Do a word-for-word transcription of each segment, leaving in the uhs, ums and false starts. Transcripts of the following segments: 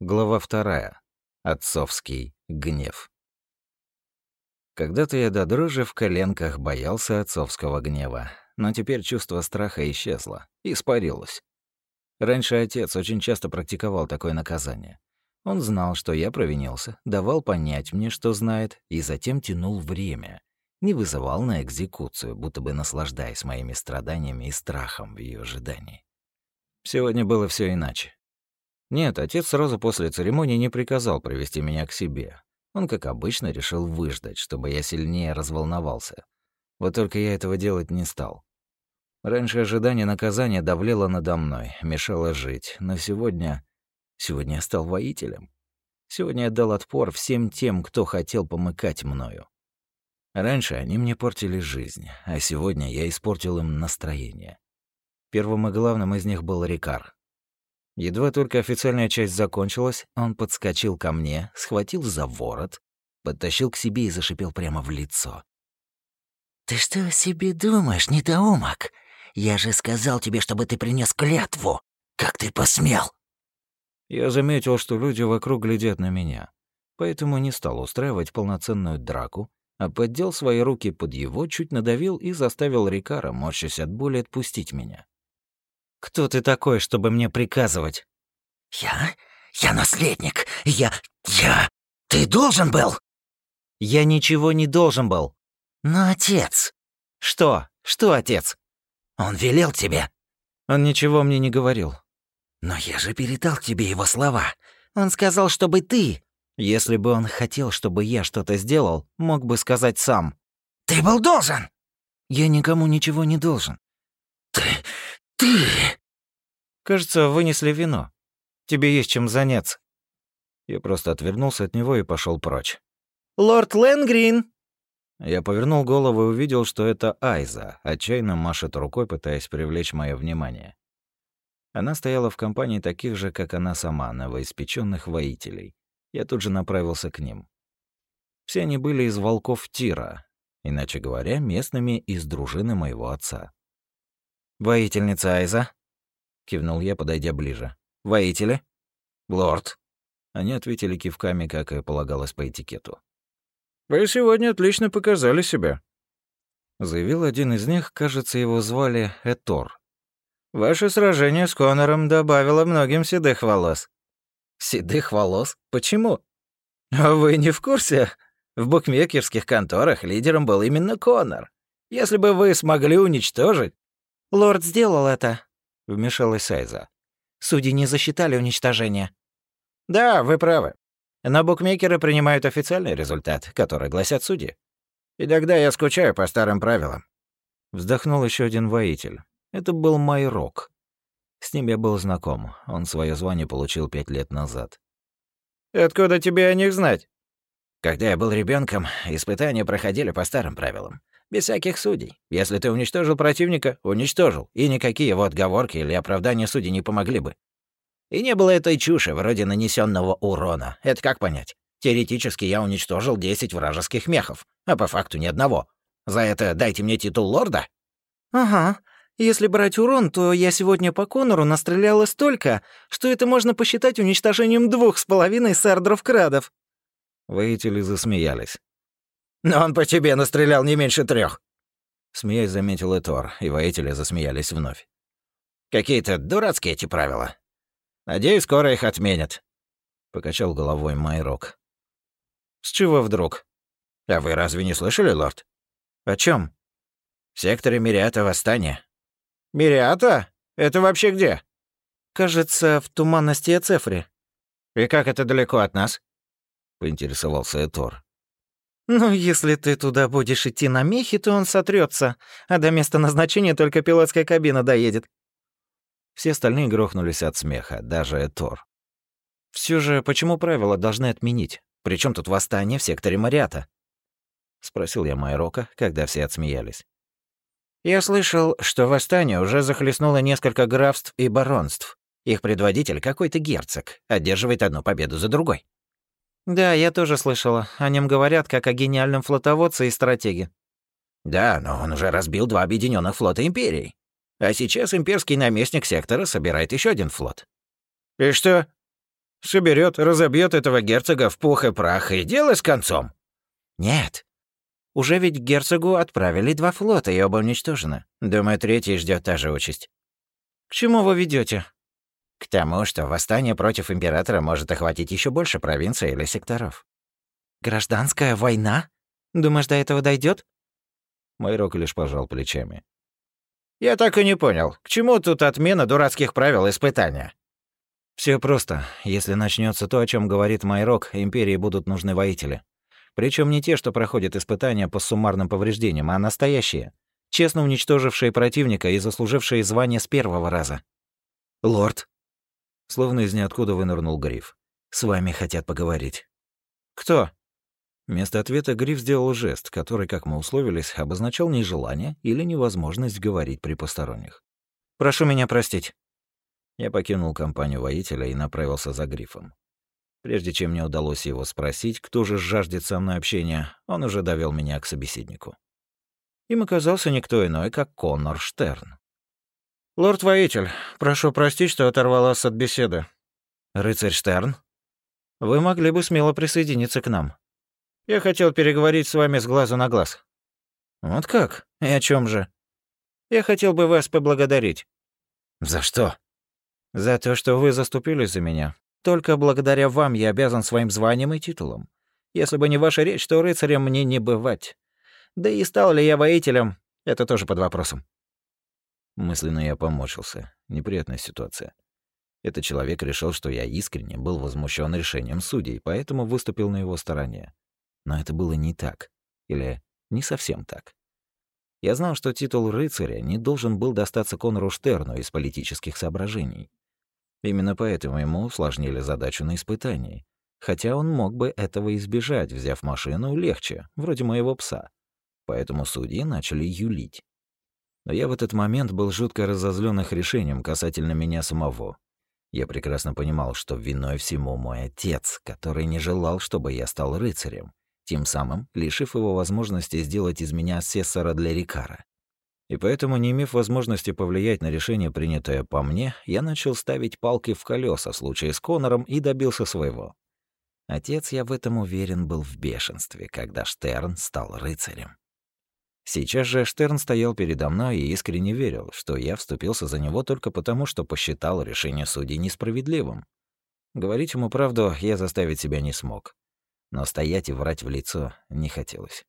Глава вторая. Отцовский гнев. Когда-то я до дрожи в коленках боялся отцовского гнева, но теперь чувство страха исчезло, испарилось. Раньше отец очень часто практиковал такое наказание. Он знал, что я провинился, давал понять мне, что знает, и затем тянул время, не вызывал на экзекуцию, будто бы наслаждаясь моими страданиями и страхом в ее ожидании. Сегодня было все иначе. Нет, отец сразу после церемонии не приказал привести меня к себе. Он, как обычно, решил выждать, чтобы я сильнее разволновался. Вот только я этого делать не стал. Раньше ожидание наказания давлело надо мной, мешало жить, но сегодня... Сегодня я стал воителем. Сегодня я дал отпор всем тем, кто хотел помыкать мною. Раньше они мне портили жизнь, а сегодня я испортил им настроение. Первым и главным из них был Рикар. Едва только официальная часть закончилась, он подскочил ко мне, схватил за ворот, подтащил к себе и зашипел прямо в лицо. «Ты что о себе думаешь, недоумок? Я же сказал тебе, чтобы ты принес клятву. Как ты посмел?» Я заметил, что люди вокруг глядят на меня, поэтому не стал устраивать полноценную драку, а поддел свои руки под его, чуть надавил и заставил Рикара, морщась от боли, отпустить меня. «Кто ты такой, чтобы мне приказывать?» «Я? Я наследник. Я... Я... Ты должен был?» «Я ничего не должен был». «Но отец...» «Что? Что отец?» «Он велел тебе...» «Он ничего мне не говорил». «Но я же передал тебе его слова. Он сказал, чтобы ты...» «Если бы он хотел, чтобы я что-то сделал, мог бы сказать сам». «Ты был должен!» «Я никому ничего не должен». «Ты... ты...» «Кажется, вынесли вино. Тебе есть чем заняться». Я просто отвернулся от него и пошел прочь. «Лорд Ленгрин!» Я повернул голову и увидел, что это Айза, отчаянно машет рукой, пытаясь привлечь мое внимание. Она стояла в компании таких же, как она сама, новоиспеченных воителей. Я тут же направился к ним. Все они были из волков Тира, иначе говоря, местными из дружины моего отца. «Воительница Айза?» — кивнул я, подойдя ближе. «Воители?» «Лорд». Они ответили кивками, как и полагалось по этикету. «Вы сегодня отлично показали себя», — заявил один из них, кажется, его звали Этор. «Ваше сражение с Конором добавило многим седых волос». «Седых волос? Почему?» «А вы не в курсе? В букмекерских конторах лидером был именно Конор. Если бы вы смогли уничтожить...» «Лорд сделал это», — вмешалась Айза. «Судьи не засчитали уничтожение». «Да, вы правы. Но букмекеры принимают официальный результат, который гласят судьи. И тогда я скучаю по старым правилам». Вздохнул еще один воитель. Это был Майрок. С ним я был знаком. Он свое звание получил пять лет назад. «Откуда тебе о них знать?» «Когда я был ребенком, испытания проходили по старым правилам. Без всяких судей. Если ты уничтожил противника, уничтожил, и никакие его отговорки или оправдания судей не помогли бы. И не было этой чуши, вроде нанесенного урона. Это как понять? Теоретически я уничтожил десять вражеских мехов, а по факту ни одного. За это дайте мне титул лорда?» «Ага. Если брать урон, то я сегодня по Конору настреляла столько, что это можно посчитать уничтожением двух с половиной сардров-крадов». Воители засмеялись. «Но он по тебе настрелял не меньше трех. Смеясь, заметил Этор, и воители засмеялись вновь. «Какие-то дурацкие эти правила. Надеюсь, скоро их отменят», — покачал головой Майрок. «С чего вдруг?» «А вы разве не слышали, лорд?» «О чем? «В секторе Мириата восстание». «Мириата? Это вообще где?» «Кажется, в туманности Эцефри». «И как это далеко от нас?» — поинтересовался Этор. «Ну, если ты туда будешь идти на мехе, то он сотрется, а до места назначения только пилотская кабина доедет». Все остальные грохнулись от смеха, даже Этор. «Все же, почему правила должны отменить? Причем тут восстание в секторе Мариата?» — спросил я Майрока, когда все отсмеялись. «Я слышал, что восстание уже захлестнуло несколько графств и баронств. Их предводитель, какой-то герцог, одерживает одну победу за другой». «Да, я тоже слышала. О нем говорят, как о гениальном флотоводце и стратеге». «Да, но он уже разбил два объединенных флота Империи. А сейчас имперский наместник сектора собирает еще один флот». «И что?» Соберет, разобьет этого герцога в пух и прах, и дело с концом. Нет. Уже ведь к герцогу отправили два флота, и оба уничтожены. Думаю, третий ждет та же участь. К чему вы ведете? К тому, что восстание против императора может охватить еще больше провинций или секторов. Гражданская война? Думаешь, до этого дойдет? Майрок лишь пожал плечами. Я так и не понял, к чему тут отмена дурацких правил испытания? Все просто. Если начнется то, о чем говорит Майрок, империи будут нужны воители. Причем не те, что проходят испытания по суммарным повреждениям, а настоящие, честно уничтожившие противника и заслужившие звание с первого раза. Лорд. Словно из ниоткуда вынырнул Гриф. С вами хотят поговорить. Кто? Вместо ответа Гриф сделал жест, который, как мы условились, обозначал нежелание или невозможность говорить при посторонних. Прошу меня простить. Я покинул компанию воителя и направился за Грифом. Прежде чем мне удалось его спросить, кто же жаждет со мной общения, он уже довел меня к собеседнику. Им оказался никто иной, как Коннор Штерн. «Лорд-воитель, прошу простить, что оторвал вас от беседы». «Рыцарь Штерн, вы могли бы смело присоединиться к нам. Я хотел переговорить с вами с глазу на глаз». «Вот как? И о чем же?» «Я хотел бы вас поблагодарить». «За что?» «За то, что вы заступились за меня. Только благодаря вам я обязан своим званием и титулом. Если бы не ваша речь, то рыцарем мне не бывать. Да и стал ли я воителем, это тоже под вопросом». Мысленно я поморщился. Неприятная ситуация. Этот человек решил, что я искренне был возмущен решением судей, поэтому выступил на его стороне. Но это было не так. Или не совсем так. Я знал, что титул рыцаря не должен был достаться Коннору Штерну из политических соображений. Именно поэтому ему усложнили задачу на испытании. Хотя он мог бы этого избежать, взяв машину легче, вроде моего пса. Поэтому судьи начали юлить. Но я в этот момент был жутко разозлён их решением касательно меня самого. Я прекрасно понимал, что виной всему мой отец, который не желал, чтобы я стал рыцарем, тем самым лишив его возможности сделать из меня асессора для Рикара. И поэтому, не имев возможности повлиять на решение, принятое по мне, я начал ставить палки в колеса в случае с Коннором и добился своего. Отец, я в этом уверен, был в бешенстве, когда Штерн стал рыцарем. Сейчас же Штерн стоял передо мной и искренне верил, что я вступился за него только потому, что посчитал решение судей несправедливым. Говорить ему правду я заставить себя не смог. Но стоять и врать в лицо не хотелось.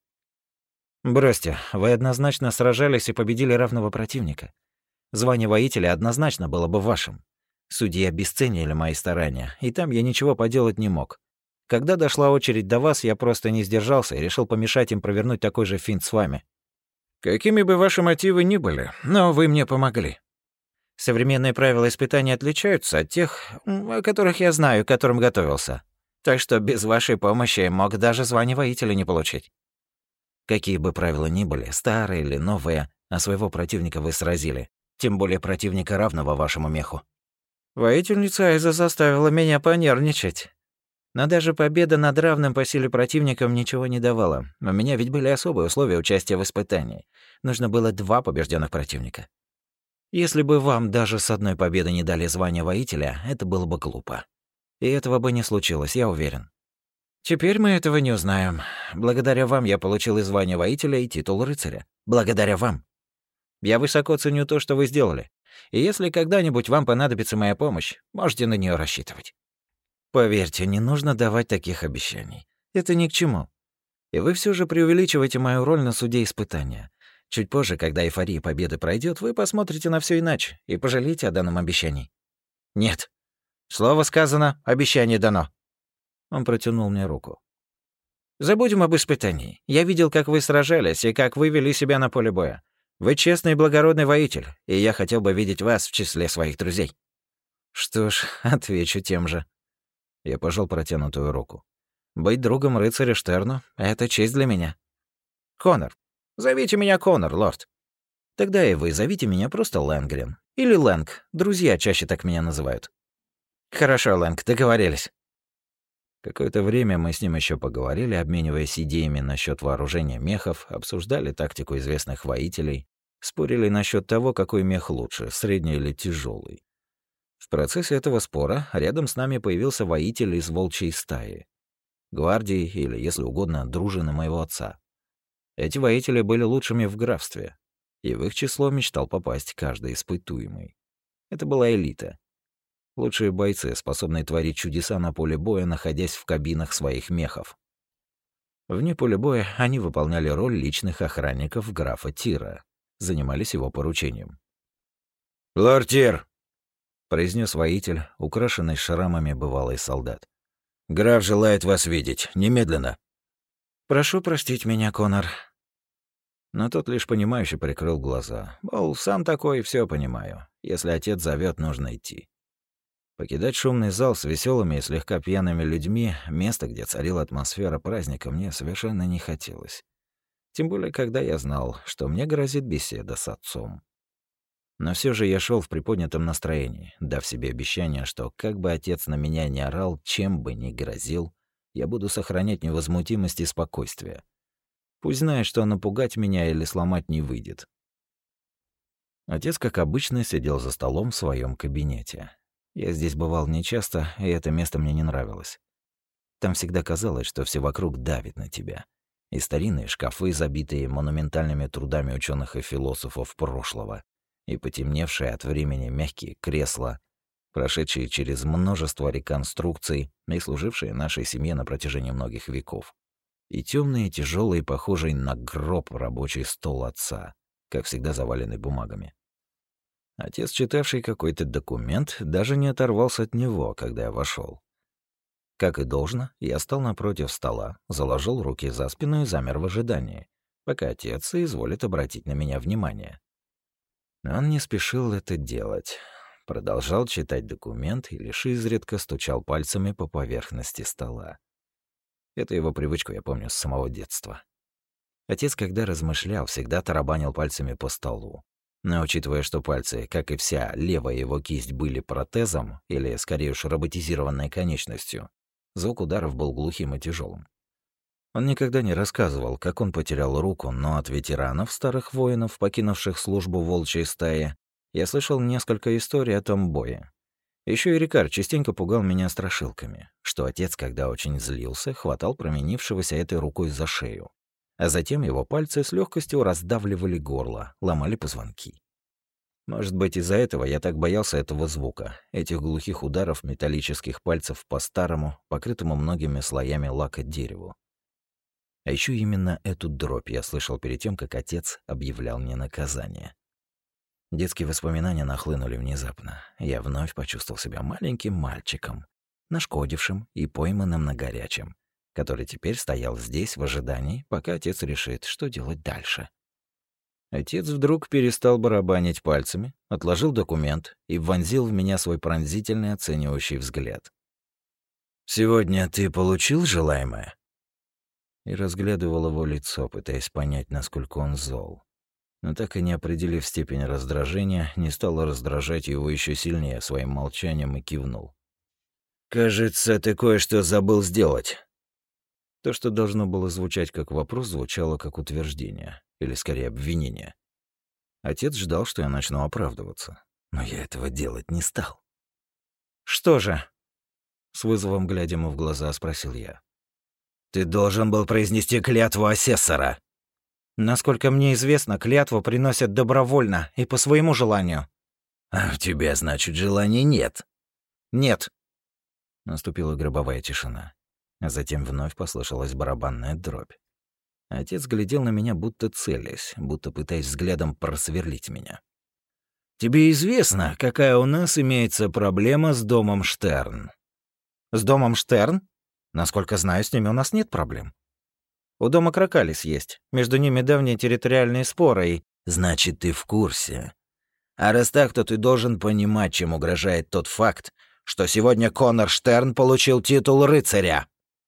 «Бросьте, вы однозначно сражались и победили равного противника. Звание воителя однозначно было бы вашим. Судьи обесценили мои старания, и там я ничего поделать не мог. Когда дошла очередь до вас, я просто не сдержался и решил помешать им провернуть такой же финт с вами». «Какими бы ваши мотивы ни были, но вы мне помогли». «Современные правила испытаний отличаются от тех, о которых я знаю, к которым готовился. Так что без вашей помощи мог даже звание воителя не получить». «Какие бы правила ни были, старые или новые, а своего противника вы сразили, тем более противника равного вашему меху». «Воительница Айза заставила меня понервничать». Но даже победа над равным по силе противником ничего не давала. У меня ведь были особые условия участия в испытании. Нужно было два побежденных противника. Если бы вам даже с одной победы не дали звание воителя, это было бы глупо. И этого бы не случилось, я уверен. Теперь мы этого не узнаем. Благодаря вам я получил и звание воителя, и титул рыцаря. Благодаря вам. Я высоко ценю то, что вы сделали. И если когда-нибудь вам понадобится моя помощь, можете на нее рассчитывать. Поверьте, не нужно давать таких обещаний. Это ни к чему. И вы все же преувеличиваете мою роль на суде испытания. Чуть позже, когда эйфория победы пройдет, вы посмотрите на все иначе и пожалеете о данном обещании. Нет. Слово сказано, обещание дано. Он протянул мне руку. Забудем об испытании. Я видел, как вы сражались и как вы вели себя на поле боя. Вы честный и благородный воитель, и я хотел бы видеть вас в числе своих друзей. Что ж, отвечу тем же. Я пожал протянутую руку. Быть другом рыцаря Штерну — это честь для меня. Коннор. Зовите меня Коннор, лорд. Тогда и вы зовите меня просто Лэнгрен. Или Лэнг. Друзья чаще так меня называют. Хорошо, Лэнг, договорились. Какое-то время мы с ним еще поговорили, обмениваясь идеями насчет вооружения мехов, обсуждали тактику известных воителей, спорили насчет того, какой мех лучше, средний или тяжелый. В процессе этого спора рядом с нами появился воитель из волчьей стаи. Гвардии или, если угодно, дружины моего отца. Эти воители были лучшими в графстве, и в их число мечтал попасть каждый испытуемый. Это была элита. Лучшие бойцы, способные творить чудеса на поле боя, находясь в кабинах своих мехов. Вне поля боя они выполняли роль личных охранников графа Тира, занимались его поручением. «Лорд Тир!» — произнес воитель, украшенный шрамами бывалый солдат. «Граф желает вас видеть. Немедленно». «Прошу простить меня, Конор». Но тот лишь понимающе прикрыл глаза. Мол, сам такой, все понимаю. Если отец зовет, нужно идти. Покидать шумный зал с веселыми и слегка пьяными людьми, место, где царила атмосфера праздника, мне совершенно не хотелось. Тем более, когда я знал, что мне грозит беседа с отцом. Но все же я шел в приподнятом настроении, дав себе обещание, что как бы отец на меня не орал, чем бы ни грозил, я буду сохранять невозмутимость и спокойствие. Пусть знает, что напугать меня или сломать не выйдет. Отец, как обычно, сидел за столом в своем кабинете. Я здесь бывал нечасто, и это место мне не нравилось. Там всегда казалось, что все вокруг давит на тебя. И старинные шкафы, забитые монументальными трудами ученых и философов прошлого, и потемневшие от времени мягкие кресла, прошедшие через множество реконструкций и служившие нашей семье на протяжении многих веков. И темные, тяжелые, похожие на гроб рабочий стол отца, как всегда заваленный бумагами. Отец, читавший какой-то документ, даже не оторвался от него, когда я вошел. Как и должно, я стал напротив стола, заложил руки за спину и замер в ожидании, пока отец изволит обратить на меня внимание. Он не спешил это делать. Продолжал читать документ и лишь изредка стучал пальцами по поверхности стола. Эту его привычку я помню с самого детства. Отец, когда размышлял, всегда тарабанил пальцами по столу. Но учитывая, что пальцы, как и вся левая его кисть, были протезом, или, скорее уж, роботизированной конечностью, звук ударов был глухим и тяжелым. Он никогда не рассказывал, как он потерял руку, но от ветеранов, старых воинов, покинувших службу в волчьей стае, я слышал несколько историй о том бое. Еще и Рикар частенько пугал меня страшилками, что отец, когда очень злился, хватал променившегося этой рукой за шею, а затем его пальцы с легкостью раздавливали горло, ломали позвонки. Может быть, из-за этого я так боялся этого звука, этих глухих ударов металлических пальцев по старому, покрытому многими слоями лака дереву. А еще именно эту дробь я слышал перед тем, как отец объявлял мне наказание. Детские воспоминания нахлынули внезапно. Я вновь почувствовал себя маленьким мальчиком, нашкодившим и пойманным на горячем, который теперь стоял здесь в ожидании, пока отец решит, что делать дальше. Отец вдруг перестал барабанить пальцами, отложил документ и вонзил в меня свой пронзительный оценивающий взгляд. «Сегодня ты получил желаемое?» И разглядывал его лицо, пытаясь понять, насколько он зол. Но так и не определив степень раздражения, не стал раздражать его еще сильнее своим молчанием и кивнул. «Кажется, ты кое-что забыл сделать». То, что должно было звучать как вопрос, звучало как утверждение, или скорее обвинение. Отец ждал, что я начну оправдываться, но я этого делать не стал. «Что же?» — с вызовом глядя ему в глаза, спросил я. «Ты должен был произнести клятву асессора». Насколько мне известно, клятву приносят добровольно и по своему желанию. А у тебя, значит, желания нет? Нет. Наступила гробовая тишина, а затем вновь послышалась барабанная дробь. Отец глядел на меня, будто целясь, будто пытаясь взглядом просверлить меня. Тебе известно, какая у нас имеется проблема с домом Штерн? С домом Штерн? Насколько знаю, с ними у нас нет проблем. У дома Кракалис есть. Между ними давние территориальные споры и... Значит, ты в курсе. А раз так, то ты должен понимать, чем угрожает тот факт, что сегодня Конор Штерн получил титул рыцаря.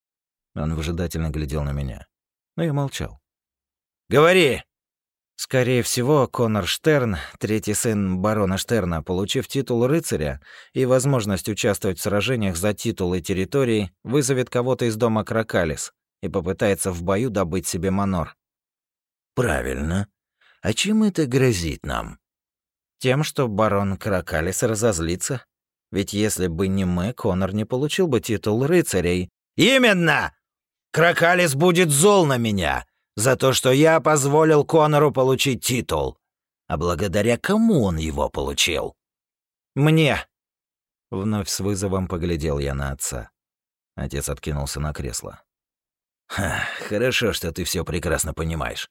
Он выжидательно глядел на меня, но я молчал. Говори! Скорее всего, Конор Штерн, третий сын барона Штерна, получив титул рыцаря и возможность участвовать в сражениях за титул и территории, вызовет кого-то из дома Кракалис и попытается в бою добыть себе манор. Правильно. А чем это грозит нам? Тем, что барон Кракалис разозлится. Ведь если бы не мы, Конор не получил бы титул рыцарей. Именно! Крокалис будет зол на меня за то, что я позволил Конору получить титул. А благодаря кому он его получил? Мне. Вновь с вызовом поглядел я на отца. Отец откинулся на кресло. Ха, хорошо, что ты все прекрасно понимаешь.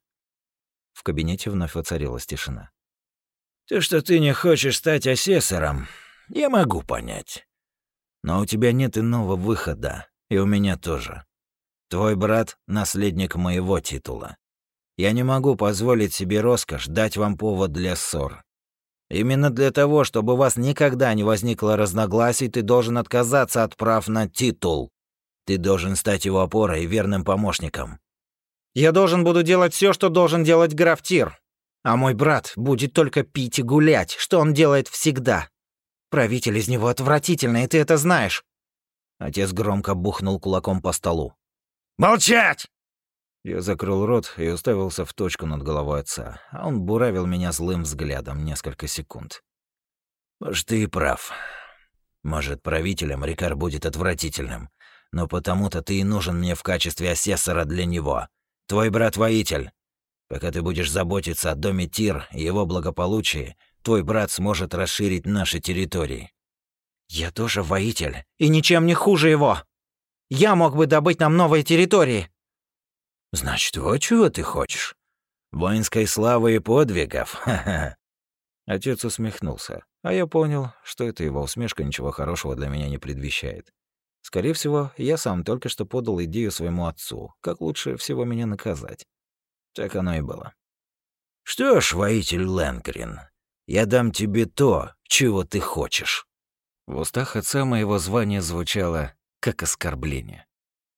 В кабинете вновь воцарилась тишина. То, что ты не хочешь стать асессором, я могу понять. Но у тебя нет иного выхода, и у меня тоже. Твой брат — наследник моего титула. Я не могу позволить себе роскошь дать вам повод для ссор. Именно для того, чтобы у вас никогда не возникло разногласий, ты должен отказаться от прав на титул. Ты должен стать его опорой и верным помощником. Я должен буду делать все, что должен делать граф Тир. А мой брат будет только пить и гулять, что он делает всегда. Правитель из него отвратительный, и ты это знаешь. Отец громко бухнул кулаком по столу. «Молчать!» Я закрыл рот и уставился в точку над головой отца, а он буравил меня злым взглядом несколько секунд. Может, ты и прав. Может, правителем Рикар будет отвратительным, но потому-то ты и нужен мне в качестве асессора для него. Твой брат воитель. Пока ты будешь заботиться о доме Тир и его благополучии, твой брат сможет расширить наши территории. Я тоже воитель, и ничем не хуже его. Я мог бы добыть нам новые территории. Значит, вот чего ты хочешь? Воинской славы и подвигов? Ха-ха. Отец усмехнулся, а я понял, что эта его усмешка ничего хорошего для меня не предвещает. Скорее всего, я сам только что подал идею своему отцу, как лучше всего меня наказать. Так оно и было. Что ж, воитель Лэнгрин, я дам тебе то, чего ты хочешь. В устах отца моего звание звучало как оскорбление.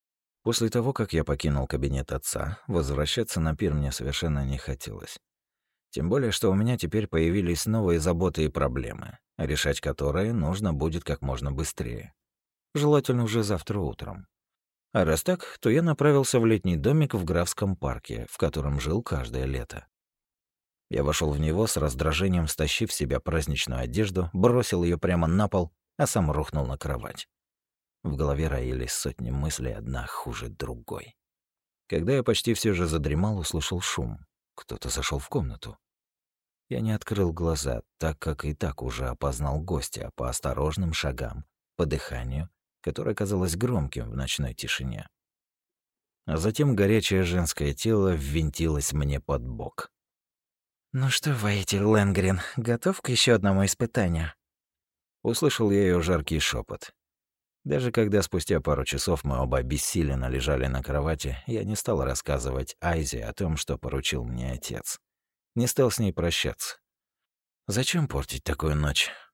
После того, как я покинул кабинет отца, возвращаться на пир мне совершенно не хотелось. Тем более, что у меня теперь появились новые заботы и проблемы, решать которые нужно будет как можно быстрее. Желательно уже завтра утром. А раз так, то я направился в летний домик в Графском парке, в котором жил каждое лето. Я вошел в него с раздражением, стащив в себя праздничную одежду, бросил ее прямо на пол, а сам рухнул на кровать. В голове роились сотни мыслей, одна хуже другой. Когда я почти все же задремал, услышал шум. Кто-то зашел в комнату. Я не открыл глаза, так как и так уже опознал гостя по осторожным шагам, по дыханию, которое казалось громким в ночной тишине. А затем горячее женское тело ввинтилось мне под бок. «Ну что, воитель Лэнгрин, готов к еще одному испытанию?» Услышал я ее жаркий шепот. Даже когда спустя пару часов мы оба обессиленно лежали на кровати, я не стал рассказывать Айзе о том, что поручил мне отец. Не стал с ней прощаться. Зачем портить такую ночь?